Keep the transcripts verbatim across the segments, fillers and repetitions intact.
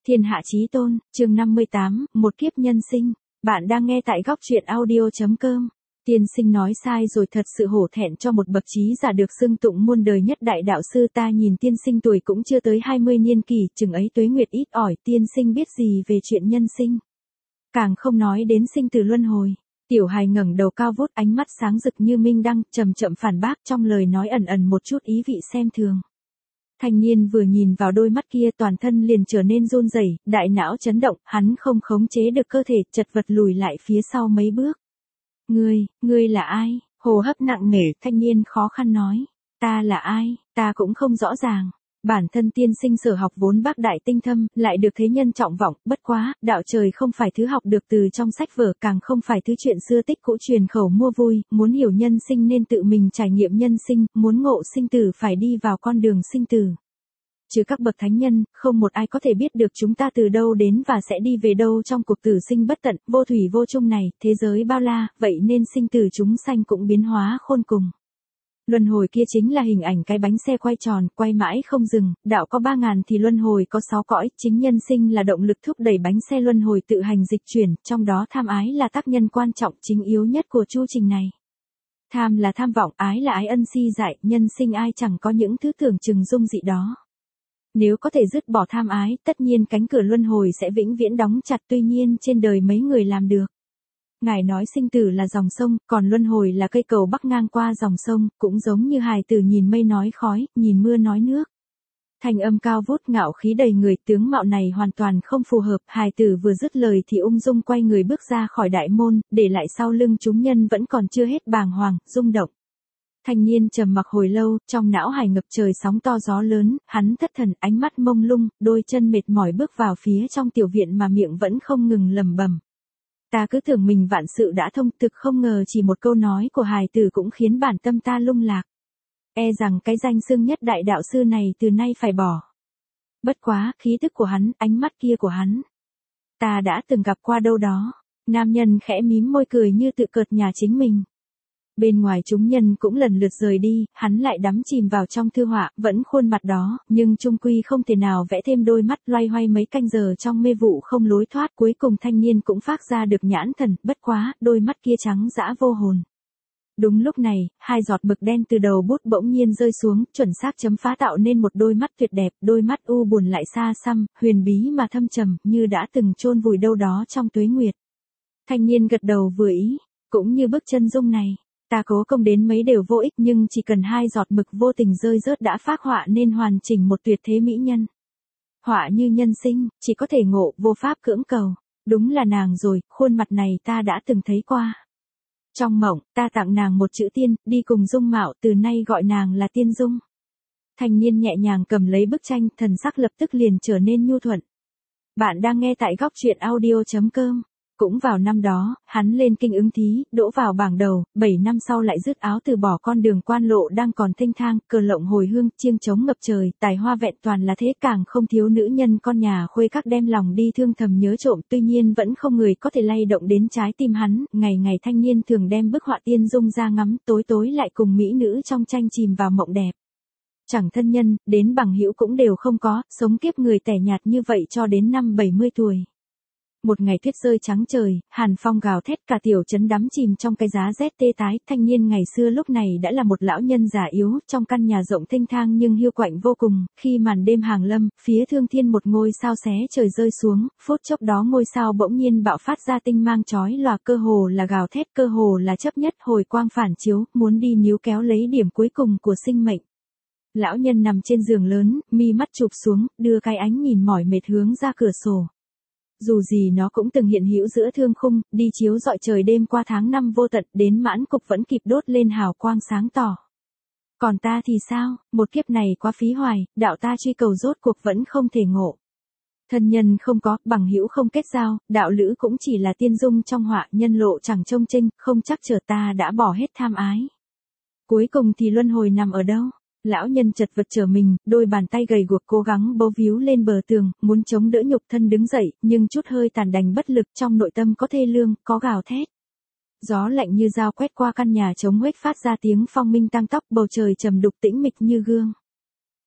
Thiên hạ chí tôn, chương năm mươi tám, một kiếp nhân sinh. Bạn đang nghe tại góc truyện audio chấm com. Tiên sinh nói sai rồi, thật sự hổ thẹn cho một bậc trí giả được xưng tụng muôn đời nhất đại đạo sư. Ta nhìn tiên sinh tuổi cũng chưa tới hai mươi niên kỷ, chừng ấy tuế nguyệt ít ỏi, tiên sinh biết gì về chuyện nhân sinh. Càng không nói đến sinh tử luân hồi. Tiểu hài ngẩng đầu cao vút, ánh mắt sáng rực như minh đăng, chậm chậm phản bác, trong lời nói ẩn ẩn một chút ý vị xem thường. Thanh niên vừa nhìn vào đôi mắt kia, toàn thân liền trở nên run rẩy, đại não chấn động, hắn không khống chế được cơ thể, chật vật lùi lại phía sau mấy bước. Ngươi, ngươi là ai? Hô hấp nặng nề, thanh niên khó khăn nói. Ta là ai, ta cũng không rõ ràng. Bản thân tiên sinh sở học vốn bác đại tinh thâm, lại được thế nhân trọng vọng, bất quá, đạo trời không phải thứ học được từ trong sách vở, càng không phải thứ chuyện xưa tích cũ truyền khẩu mua vui, muốn hiểu nhân sinh nên tự mình trải nghiệm nhân sinh, muốn ngộ sinh tử phải đi vào con đường sinh tử. Chứ các bậc thánh nhân, không một ai có thể biết được chúng ta từ đâu đến và sẽ đi về đâu trong cuộc tử sinh bất tận, vô thủy vô chung này, thế giới bao la, vậy nên sinh tử chúng sanh cũng biến hóa khôn cùng. Luân hồi kia chính là hình ảnh cái bánh xe quay tròn, quay mãi không dừng, đạo có ba ngàn thì luân hồi có sáu cõi, chính nhân sinh là động lực thúc đẩy bánh xe luân hồi tự hành dịch chuyển, trong đó tham ái là tác nhân quan trọng chính yếu nhất của chu trình này. Tham là tham vọng, ái là ái ân si dại, nhân sinh ai chẳng có những thứ tưởng chừng dung dị đó. Nếu có thể dứt bỏ tham ái, tất nhiên cánh cửa luân hồi sẽ vĩnh viễn đóng chặt, tuy nhiên trên đời mấy người làm được. Ngài nói sinh tử là dòng sông, còn luân hồi là cây cầu bắc ngang qua dòng sông, cũng giống như hài tử nhìn mây nói khói, nhìn mưa nói nước. Thanh âm cao vút ngạo khí đầy người, tướng mạo này hoàn toàn không phù hợp, hài tử vừa dứt lời thì ung dung quay người bước ra khỏi đại môn, để lại sau lưng chúng nhân vẫn còn chưa hết bàng hoàng, rung động. Thanh niên trầm mặc hồi lâu, trong não hải ngập trời sóng to gió lớn, hắn thất thần, ánh mắt mông lung, đôi chân mệt mỏi bước vào phía trong tiểu viện mà miệng vẫn không ngừng lẩm bẩm. Ta cứ tưởng mình vạn sự đã thông, thực không ngờ chỉ một câu nói của hài tử cũng khiến bản tâm ta lung lạc. E rằng cái danh xưng nhất đại đạo sư này từ nay phải bỏ. Bất quá, khí tức của hắn, ánh mắt kia của hắn. Ta đã từng gặp qua đâu đó. Nam nhân khẽ mím môi cười như tự cợt nhà chính mình. Bên ngoài chúng nhân cũng lần lượt rời đi, hắn lại đắm chìm vào trong thư họa, vẫn khuôn mặt đó, nhưng chung quy không thể nào vẽ thêm đôi mắt, loay hoay mấy canh giờ trong mê vụ không lối thoát, cuối cùng thanh niên cũng phát ra được nhãn thần, bất quá, đôi mắt kia trắng dã vô hồn. Đúng lúc này, hai giọt mực đen từ đầu bút bỗng nhiên rơi xuống, chuẩn xác chấm phá tạo nên một đôi mắt tuyệt đẹp, đôi mắt u buồn lại xa xăm, huyền bí mà thâm trầm, như đã từng chôn vùi đâu đó trong tuế nguyệt. Thanh niên gật đầu vừa ý, cũng như bức chân dung này. Ta cố công đến mấy đều vô ích, nhưng chỉ cần hai giọt mực vô tình rơi rớt đã phác họa nên hoàn chỉnh một tuyệt thế mỹ nhân. Họa như nhân sinh, chỉ có thể ngộ, vô pháp cưỡng cầu. Đúng là nàng rồi, khuôn mặt này ta đã từng thấy qua. Trong mộng, ta tặng nàng một chữ tiên, đi cùng dung mạo, từ nay gọi nàng là Tiên Dung. Thanh niên nhẹ nhàng cầm lấy bức tranh, thần sắc lập tức liền trở nên nhu thuận. Bạn đang nghe tại góc truyện audio chấm com. Cũng vào năm đó, hắn lên kinh ứng thí, đỗ vào bảng đầu, bảy năm sau lại dứt áo từ bỏ con đường quan lộ đang còn thênh thang, cờ lộng hồi hương, chiêng trống ngập trời, tài hoa vẹn toàn là thế, càng không thiếu nữ nhân con nhà khuê các đem lòng đi thương thầm nhớ trộm, tuy nhiên vẫn không người có thể lay động đến trái tim hắn, ngày ngày thanh niên thường đem bức họa Tiên Dung ra ngắm, tối tối lại cùng mỹ nữ trong tranh chìm vào mộng đẹp. Chẳng thân nhân, đến bằng hữu cũng đều không có, sống kiếp người tẻ nhạt như vậy cho đến năm bảy mươi tuổi. Một ngày tuyết rơi trắng trời, hàn phong gào thét, cả tiểu trấn đắm chìm trong cái giá rét tê tái, thanh niên ngày xưa lúc này đã là một lão nhân già yếu, trong căn nhà rộng thênh thang nhưng hiu quạnh vô cùng, khi màn đêm hàng lâm, phía thương thiên một ngôi sao xé trời rơi xuống, phút chốc đó ngôi sao bỗng nhiên bạo phát ra tinh mang chói lòa, cơ hồ là gào thét, cơ hồ là chấp nhất, hồi quang phản chiếu, muốn đi níu kéo lấy điểm cuối cùng của sinh mệnh. Lão nhân nằm trên giường lớn, mi mắt chụp xuống, đưa cái ánh nhìn mỏi mệt hướng ra cửa sổ. Dù gì nó cũng từng hiện hữu giữa thương khung, đi chiếu rọi trời đêm qua tháng năm vô tận, đến mãn cục vẫn kịp đốt lên hào quang sáng tỏ. Còn ta thì sao, một kiếp này quá phí hoài, đạo ta truy cầu rốt cuộc vẫn không thể ngộ. Thân nhân không có, bằng hữu không kết giao, đạo lữ cũng chỉ là tiên dung trong họa, nhân lộ chẳng trông chênh, không chắc chờ ta đã bỏ hết tham ái. Cuối cùng thì luân hồi nằm ở đâu? Lão nhân chật vật trở mình, đôi bàn tay gầy guộc cố gắng bấu víu lên bờ tường, muốn chống đỡ nhục thân đứng dậy, nhưng chút hơi tàn đành bất lực, trong nội tâm có thê lương, có gào thét. Gió lạnh như dao quét qua căn nhà trống huếch phát ra tiếng phong minh tăng tóc, bầu trời trầm đục tĩnh mịch như gương.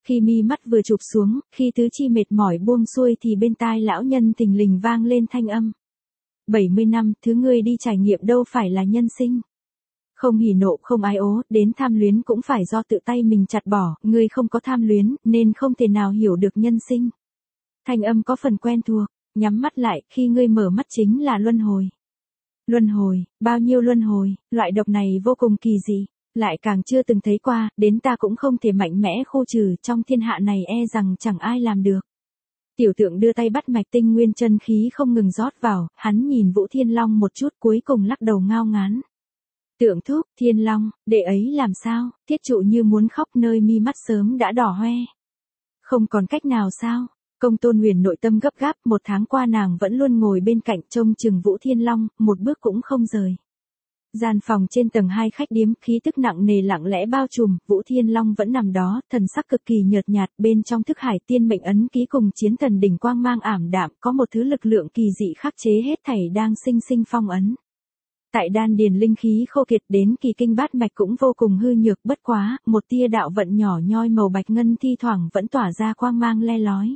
Khi mi mắt vừa chụp xuống, khi tứ chi mệt mỏi buông xuôi thì bên tai lão nhân thình lình vang lên thanh âm. bảy mươi năm, thứ ngươi đi trải nghiệm đâu phải là nhân sinh. Không hỉ nộ không ái ố, đến tham luyến cũng phải do tự tay mình chặt bỏ, ngươi không có tham luyến, nên không thể nào hiểu được nhân sinh. Thanh âm có phần quen thuộc, nhắm mắt lại, khi ngươi mở mắt chính là luân hồi. Luân hồi, bao nhiêu luân hồi, loại độc này vô cùng kỳ dị, lại càng chưa từng thấy qua, đến ta cũng không thể mạnh mẽ khô trừ, trong thiên hạ này e rằng chẳng ai làm được. Tiểu tượng đưa tay bắt mạch tinh nguyên chân khí không ngừng rót vào, hắn nhìn Vũ Thiên Long một chút cuối cùng lắc đầu ngao ngán. Tượng thúc, Thiên Long, đệ ấy làm sao, thiết trụ như muốn khóc nơi mi mắt sớm đã đỏ hoe. Không còn cách nào sao? Công Tôn Huyền nội tâm gấp gáp, một tháng qua nàng vẫn luôn ngồi bên cạnh trông chừng Vũ Thiên Long, một bước cũng không rời. Gian phòng trên tầng hai khách điếm, khí tức nặng nề lặng lẽ bao trùm, Vũ Thiên Long vẫn nằm đó, thần sắc cực kỳ nhợt nhạt, bên trong thức hải tiên mệnh ấn ký cùng chiến thần đỉnh quang mang ảm đạm, có một thứ lực lượng kỳ dị khắc chế hết thảy đang sinh sinh phong ấn. Tại đan điền linh khí khô kiệt đến kỳ kinh bát mạch cũng vô cùng hư nhược, bất quá, một tia đạo vận nhỏ nhoi màu bạch ngân thi thoảng vẫn tỏa ra quang mang le lói.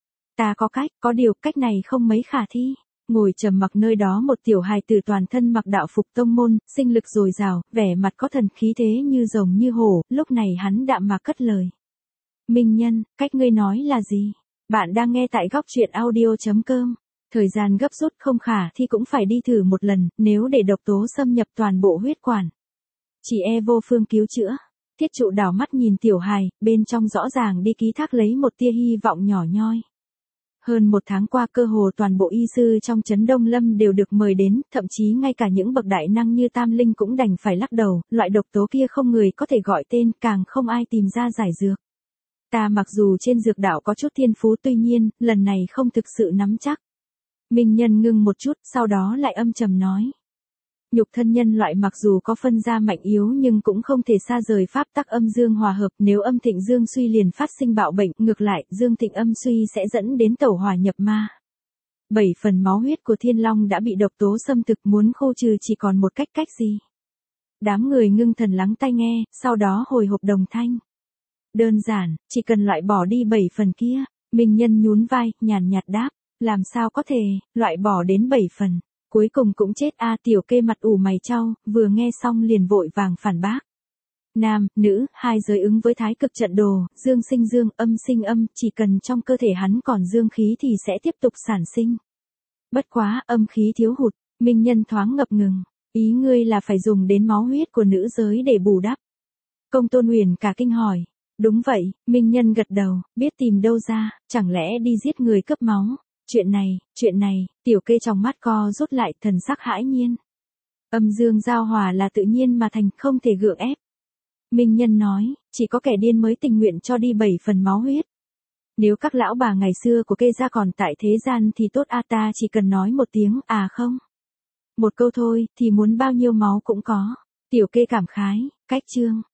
Ta có cách, có điều cách này không mấy khả thi. Ngồi trầm mặc nơi đó một tiểu hài tử toàn thân mặc đạo phục tông môn, sinh lực dồi dào, vẻ mặt có thần khí thế như rồng như hổ, lúc này hắn đạm mạc cất lời. Minh Nhân, cách ngươi nói là gì? Bạn đang nghe tại góc truyện audio chấm com. Thời gian gấp rút không khả thì cũng phải đi thử một lần, nếu để độc tố xâm nhập toàn bộ huyết quản. Chỉ e vô phương cứu chữa. Thiết trụ đảo mắt nhìn tiểu hài, bên trong rõ ràng đi ký thác lấy một tia hy vọng nhỏ nhoi. Hơn một tháng qua cơ hồ toàn bộ y sư trong trấn Đông Lâm đều được mời đến, thậm chí ngay cả những bậc đại năng như Tam Linh cũng đành phải lắc đầu, loại độc tố kia không người có thể gọi tên, càng không ai tìm ra giải dược. Ta mặc dù trên dược đạo có chút thiên phú tuy nhiên, lần này không thực sự nắm chắc. Minh Nhân ngưng một chút, sau đó lại âm trầm nói. Nhục thân nhân loại mặc dù có phân ra mạnh yếu nhưng cũng không thể xa rời pháp tắc âm dương hòa hợp, nếu âm thịnh dương suy liền phát sinh bạo bệnh, ngược lại, dương thịnh âm suy sẽ dẫn đến tẩu hỏa nhập ma. Bảy phần máu huyết của Thiên Long đã bị độc tố xâm thực, muốn khô trừ chỉ còn một cách cách gì. Đám người ngưng thần lắng tai nghe, sau đó hồi hộp đồng thanh. Đơn giản, chỉ cần loại bỏ đi bảy phần kia. Minh Nhân nhún vai, nhàn nhạt đáp, làm sao có thể, loại bỏ đến bảy phần. Cuối cùng cũng chết a. Tiểu Kê mặt ủ mày chau, vừa nghe xong liền vội vàng phản bác. Nam, nữ, hai giới ứng với thái cực trận đồ, dương sinh dương, âm sinh âm, chỉ cần trong cơ thể hắn còn dương khí thì sẽ tiếp tục sản sinh. Bất quá, âm khí thiếu hụt, Minh Nhân thoáng ngập ngừng, ý ngươi là phải dùng đến máu huyết của nữ giới để bù đắp. Công Tôn Huyền cả kinh hỏi. Đúng vậy, Minh Nhân gật đầu, biết tìm đâu ra, chẳng lẽ đi giết người cướp máu. Chuyện này, chuyện này, Tiểu Kê trong mắt co rút lại, thần sắc hãi nhiên. Âm dương giao hòa là tự nhiên mà thành, không thể gượng ép. Minh Nhân nói, chỉ có kẻ điên mới tình nguyện cho đi bảy phần máu huyết. Nếu các lão bà ngày xưa của Kê gia còn tại thế gian thì tốt a, ta chỉ cần nói một tiếng, à không. Một câu thôi, thì muốn bao nhiêu máu cũng có. Tiểu Kê cảm khái, cách chương.